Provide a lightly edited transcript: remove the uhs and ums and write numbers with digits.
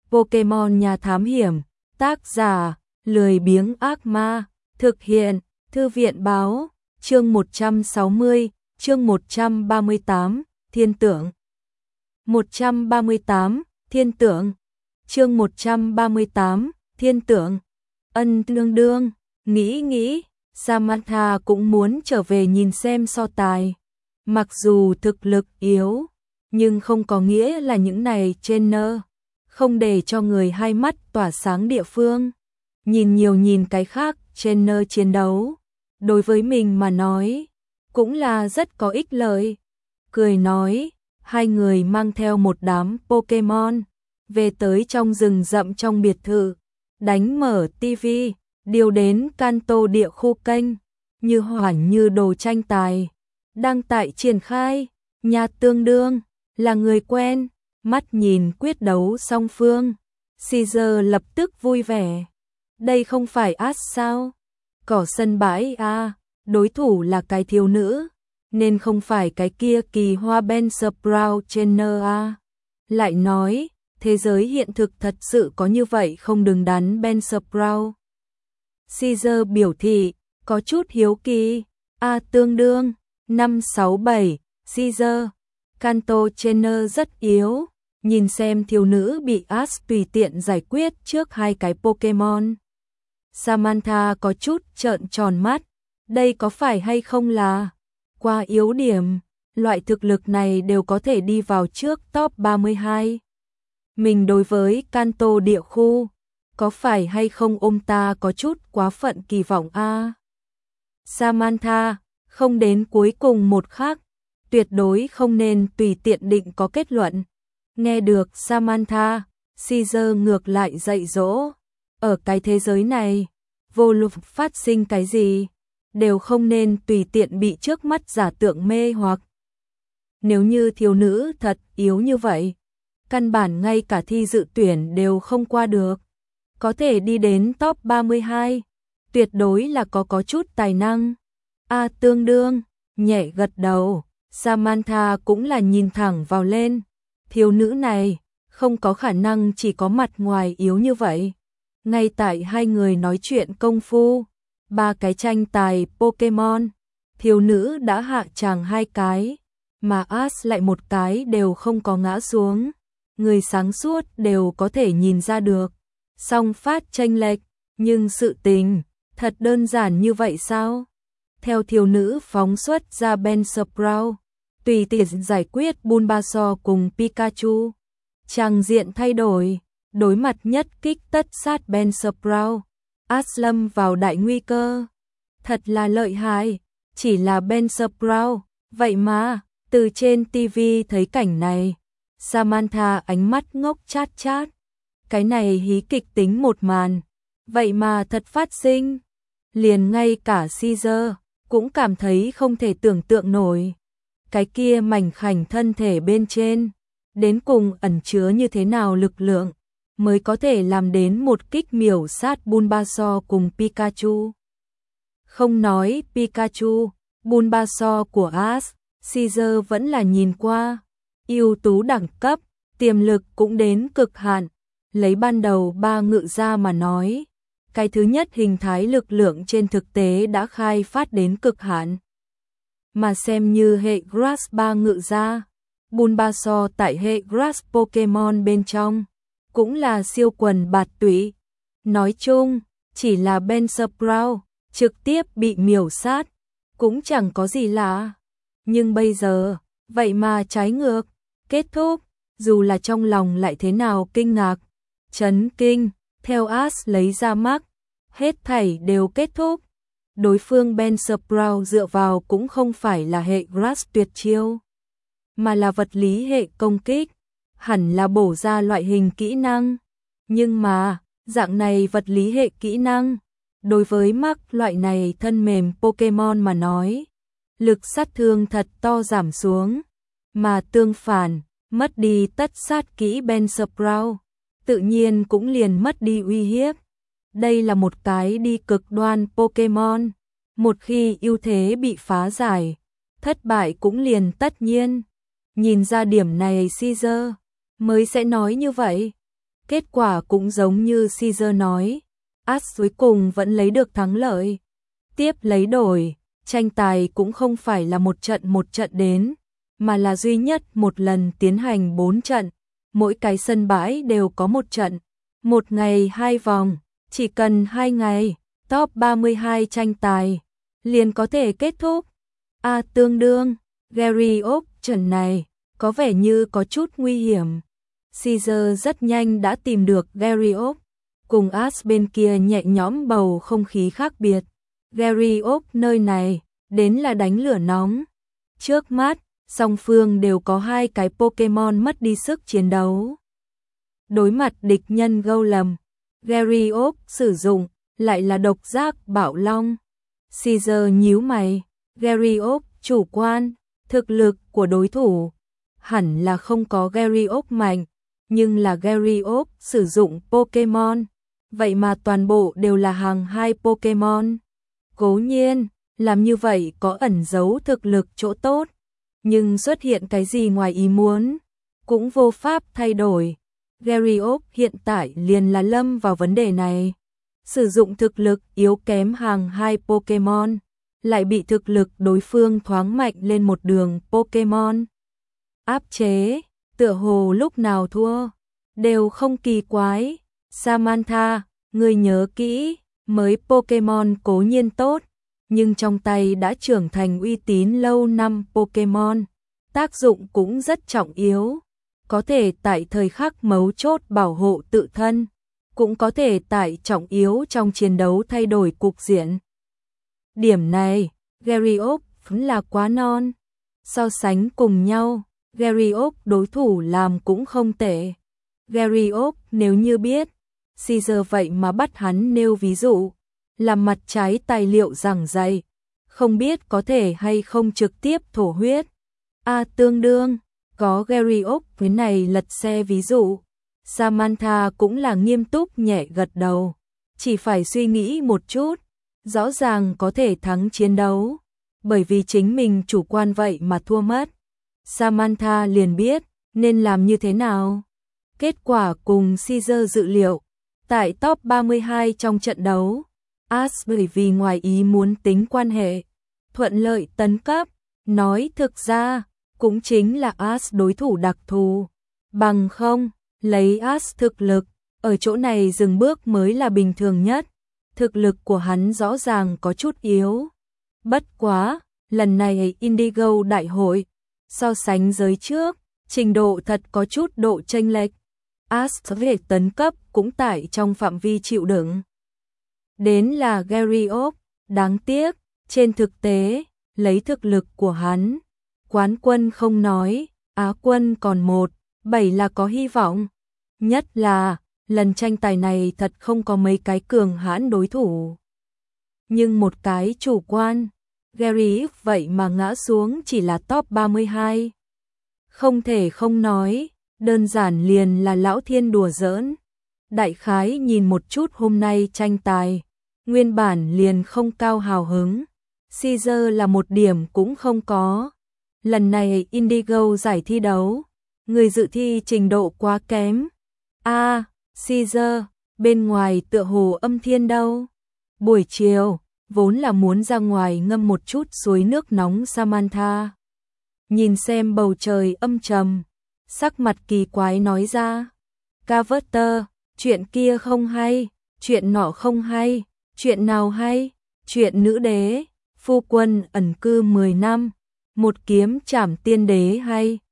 Pokemon nhà thám hiểm, tác giả, lười biếng ác ma, thực hiện, thư viện báo, chương 160, chương 138, thiên tượng. 138, thiên tượng. Chương 138, thiên tượng. Ân đương đương, nghĩ, Samantha cũng muốn trở về nhìn xem so tài. Mặc dù thực lực yếu, nhưng không có nghĩa là những này trainer không để cho người hai mắt tỏa sáng địa phương. Nhìn nhiều nhìn cái khác trainer chiến đấu, đối với mình mà nói, cũng là rất có ích lợi. Cười nói, hai người mang theo một đám Pokemon, về tới trong rừng rậm trong biệt thự, đánh mở tivi, điều đến Kanto địa khu kênh, như hoảng như đồ tranh tài. Đang tại triển khai, nhà tương đương, là người quen, mắt nhìn quyết đấu song phương. Caesar lập tức vui vẻ. Đây không phải Ash sao? Cỏ sân bãi à, đối thủ là cái thiếu nữ, nên không phải cái kia kỳ hoa Ben Sprout Trainer à. Lại nói, thế giới hiện thực thật sự có như vậy không đừng đắn Ben Sprout. Caesar biểu thị, có chút hiếu kỳ. Tương đương 567, Caesar. Kanto Trainer rất yếu, nhìn xem thiếu nữ bị Ash tùy tiện giải quyết trước hai cái Pokemon. Samantha có chút trợn tròn mắt, đây có phải hay không là qua yếu điểm, loại thực lực này đều có thể đi vào trước top 32. Mình đối với Kanto địa khu, có phải hay không ôm ta có chút quá phận kỳ vọng a? Samantha, không đến cuối cùng một khắc, tuyệt đối không nên tùy tiện định có kết luận. Nghe được Samantha, Caesar ngược lại dạy dỗ, ở cái thế giới này, vô luận phát sinh cái gì, đều không nên tùy tiện bị trước mắt giả tượng mê hoặc. Nếu như thiếu nữ thật yếu như vậy, căn bản ngay cả thi dự tuyển đều không qua được, có thể đi đến top 32, tuyệt đối là có chút tài năng. Tương đương, nhẹ gật đầu, Samantha cũng là nhìn thẳng vào lên, thiếu nữ này, không có khả năng chỉ có mặt ngoài yếu như vậy. Ngay tại hai người nói chuyện công phu, ba cái tranh tài Pokemon, thiếu nữ đã hạ tràng hai cái, mà Ash lại một cái đều không có ngã xuống. Người sáng suốt đều có thể nhìn ra được, song phát chênh lệch, nhưng sự tình, thật đơn giản như vậy sao? Theo thiếu nữ phóng xuất ra Ben Sprout, tùy tiện giải quyết Bulbasaur cùng Pikachu. Tràng diện thay đổi, đối mặt nhất kích tất sát Ben Sprout, Ash lâm vào đại nguy cơ. Thật là lợi hại, chỉ là Ben Sprout, vậy mà, từ trên TV thấy cảnh này, Samantha ánh mắt ngốc chát chát. Cái này hí kịch tính một màn, vậy mà thật phát sinh. Liền ngay cả Caesar cũng cảm thấy không thể tưởng tượng nổi. Cái kia mảnh khảnh thân thể bên trên, đến cùng ẩn chứa như thế nào lực lượng, mới có thể làm đến một kích miểu sát Bulbasaur cùng Pikachu. Không nói Pikachu, Bulbasaur của Ash, Caesar vẫn là nhìn qua, ưu tú đẳng cấp, tiềm lực cũng đến cực hạn. Lấy ban đầu ba ngự ra mà nói, cái thứ nhất hình thái lực lượng trên thực tế đã khai phát đến cực hạn. Mà xem như hệ Grass ba ngự ra, Bulbasaur tại hệ Grass Pokemon bên trong, cũng là siêu quần bạt tụy. Nói chung, chỉ là Ben Sprout trực tiếp bị miểu sát, cũng chẳng có gì lạ. Nhưng bây giờ, vậy mà trái ngược, kết thúc, dù là trong lòng lại thế nào kinh ngạc, chấn kinh, theo Ash lấy ra mắt, hết thảy đều kết thúc. Đối phương Ben Sprout dựa vào cũng không phải là hệ Grass tuyệt chiêu, mà là vật lý hệ công kích, hẳn là bổ ra loại hình kỹ năng. Nhưng mà, dạng này vật lý hệ kỹ năng, đối với Mark loại này thân mềm Pokemon mà nói, lực sát thương thật to giảm xuống, mà tương phản, mất đi tất sát kỹ Ben Sprout, tự nhiên cũng liền mất đi uy hiếp. Đây là một cái đi cực đoan Pokemon, một khi ưu thế bị phá giải, thất bại cũng liền tất nhiên. Nhìn ra điểm này Caesar mới sẽ nói như vậy. Kết quả cũng giống như Caesar nói, As cuối cùng vẫn lấy được thắng lợi. Tiếp lấy đổi, tranh tài cũng không phải là một trận đến, mà là duy nhất một lần tiến hành 4 trận, mỗi cái sân bãi đều có một trận, một ngày 2 vòng, chỉ cần 2 ngày, top 32 tranh tài liền có thể kết thúc. Tương đương, Gary Oak trận này có vẻ như có chút nguy hiểm. Caesar rất nhanh đã tìm được Gary Oak, cùng As bên kia nhẹ nhõm bầu không khí khác biệt. Gary Oak nơi này đến là đánh lửa nóng. Trước mắt, song phương đều có 2 cái Pokemon mất đi sức chiến đấu. Đối mặt địch nhân Golem, Gary Oak sử dụng lại là độc giác Bạo Long. Caesar nhíu mày, Gary Oak chủ quan, thực lực của đối thủ hẳn là không có Gary Oak mạnh, nhưng là Gary Oak sử dụng Pokemon, vậy mà toàn bộ đều là hàng 2 Pokemon. Cố nhiên, làm như vậy có ẩn giấu thực lực chỗ tốt, nhưng xuất hiện cái gì ngoài ý muốn, cũng vô pháp thay đổi. Gary Oak hiện tại liền là lâm vào vấn đề này. Sử dụng thực lực yếu kém hàng 2 Pokemon, lại bị thực lực đối phương thoáng mạnh lên một đường Pokemon áp chế, tựa hồ lúc nào thua đều không kỳ quái. Samantha, ngươi nhớ kỹ, mới Pokemon cố nhiên tốt, nhưng trong tay đã trưởng thành uy tín lâu năm Pokemon, tác dụng cũng rất trọng yếu, có thể tại thời khắc mấu chốt bảo hộ tự thân, cũng có thể tại trọng yếu trong chiến đấu thay đổi cục diện. Điểm này, Gary Oak vẫn là quá non. So sánh cùng nhau, Gary Oak đối thủ làm cũng không tệ. Gary Oak nếu như biết, Caesar vậy mà bắt hắn nêu ví dụ, làm mặt trái tài liệu giảng dạy, không biết có thể hay không trực tiếp thổ huyết. Tương đương, có Gary Oak với này lật xe ví dụ. Samantha cũng là nghiêm túc nhẹ gật đầu, chỉ phải suy nghĩ một chút, rõ ràng có thể thắng chiến đấu, bởi vì chính mình chủ quan vậy mà thua mất. Samantha liền biết nên làm như thế nào. Kết quả cùng Caesar dự liệu, tại top 32 trong trận đấu, As bởi vì ngoài ý muốn tính quan hệ, thuận lợi tấn cấp, nói thực ra, cũng chính là As đối thủ đặc thù, bằng không, lấy As thực lực, ở chỗ này dừng bước mới là bình thường nhất, thực lực của hắn rõ ràng có chút yếu. Bất quá, lần này Indigo đại hội, so sánh giới trước, trình độ thật có chút độ chênh lệch. As về tấn cấp cũng tại trong phạm vi chịu đựng. Đến là Gary Oak, đáng tiếc, trên thực tế, lấy thực lực của hắn, quán quân không nói, Á quân còn 1/7 là có hy vọng. Nhất là, lần tranh tài này thật không có mấy cái cường hãn đối thủ. Nhưng một cái chủ quan, Gary vậy mà ngã xuống chỉ là top 32. Không thể không nói, đơn giản liền là lão thiên đùa giỡn. Đại khái nhìn một chút hôm nay tranh tài, nguyên bản liền không cao hào hứng. Caesar là một điểm cũng không có. Lần này Indigo giải thi đấu, người dự thi trình độ quá kém. Caesar, bên ngoài tựa hồ âm thiên đâu. Buổi chiều, vốn là muốn ra ngoài ngâm một chút suối nước nóng Samantha. Nhìn xem bầu trời âm trầm, sắc mặt kỳ quái nói ra. Carter, chuyện kia không hay, chuyện nọ không hay, chuyện nào hay, chuyện nữ đế, phu quân ẩn cư 10 năm, một kiếm trảm tiên đế hay,